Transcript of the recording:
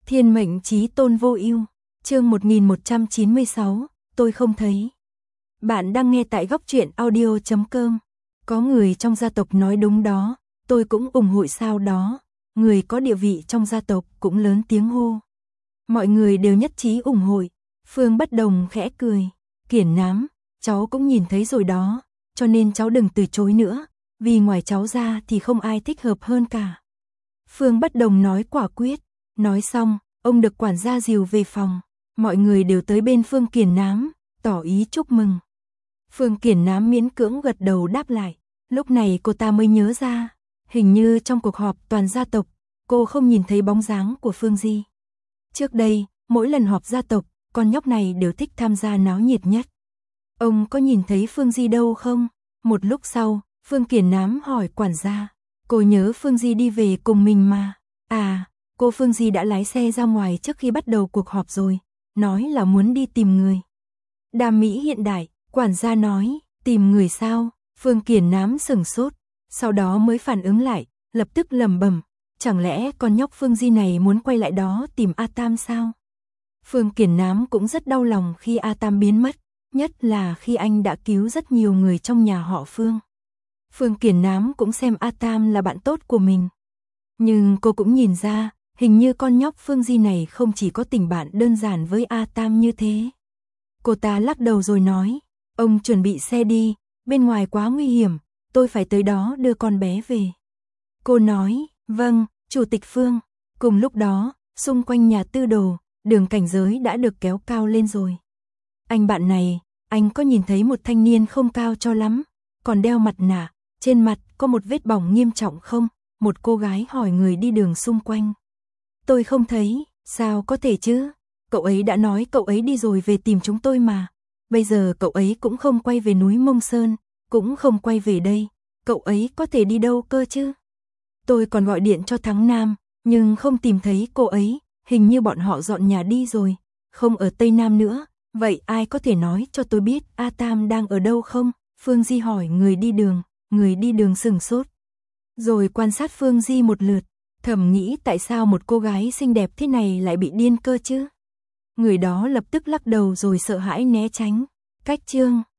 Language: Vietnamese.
Thiên mệnh chí tôn vô ưu, chương 1196, tôi không thấy. Bạn đang nghe tại góc truyện audio.com. Có người trong gia tộc nói đúng đó, tôi cũng ủng hộ sao đó. Người có địa vị trong gia tộc cũng lớn tiếng hô. Mọi người đều nhất trí ủng hộ. Phương Bất Đồng khẽ cười. Kiển Nám, cháu cũng nhìn thấy rồi đó, cho nên cháu đừng từ chối nữa, vì ngoài cháu ra thì không ai thích hợp hơn cả. Phương Bất Đồng nói quả quyết. Nói xong, ông được quản gia dìu về phòng. Mọi người đều tới bên Phương Kiển Nám, tỏ ý chúc mừng. Phương Kiển Nám miễn cưỡng gật đầu đáp lại. Lúc này cô ta mới nhớ ra, hình như trong cuộc họp toàn gia tộc, cô không nhìn thấy bóng dáng của Phương Di. Trước đây, mỗi lần họp gia tộc, con nhóc này đều thích tham gia náo nhiệt nhất. Ông có nhìn thấy Phương Di đâu không? Một lúc sau, Phương Kiển Nám hỏi quản gia. Cô nhớ Phương Di đi về cùng mình mà. À, cô Phương Di đã lái xe ra ngoài trước khi bắt đầu cuộc họp rồi, nói là muốn đi tìm người. Đàm Mỹ hiện đại, quản gia nói, tìm người sao? Phương Kiển Nám sửng sốt, sau đó mới phản ứng lại, lập tức lẩm bẩm, chẳng lẽ con nhóc Phương Di này muốn quay lại đó tìm A Tam sao? Phương Kiển Nám cũng rất đau lòng khi A Tam biến mất, nhất là khi anh đã cứu rất nhiều người trong nhà họ Phương. Phương Kiển Nám cũng xem A Tam là bạn tốt của mình. Nhưng cô cũng nhìn ra, hình như con nhóc Phương Di này không chỉ có tình bạn đơn giản với A Tam như thế. Cô ta lắc đầu rồi nói, ông chuẩn bị xe đi, bên ngoài quá nguy hiểm, tôi phải tới đó đưa con bé về. Cô nói, vâng, Chủ tịch Phương. Cùng lúc đó, xung quanh nhà Tư Đồ, đường cảnh giới đã được kéo cao lên rồi. Anh bạn này, anh có nhìn thấy một thanh niên không cao cho lắm, còn đeo mặt nạ, trên mặt có một vết bỏng nghiêm trọng không? Một cô gái hỏi người đi đường xung quanh. Tôi không thấy, sao có thể chứ? Cậu ấy đã nói cậu ấy đi rồi về tìm chúng tôi mà. Bây giờ cậu ấy cũng không quay về núi Mông Sơn, cũng không quay về đây. Cậu ấy có thể đi đâu cơ chứ? Tôi còn gọi điện cho Thắng Nam, nhưng không tìm thấy cô ấy, hình như bọn họ dọn nhà đi rồi, không ở Tây Nam nữa. Vậy ai có thể nói cho tôi biết A Tam đang ở đâu không? Phương Di hỏi người đi đường sửng sốt. Rồi quan sát Phương Di một lượt, thầm nghĩ tại sao một cô gái xinh đẹp thế này lại bị điên cơ chứ? Người đó lập tức lắc đầu rồi sợ hãi né tránh. Cách chương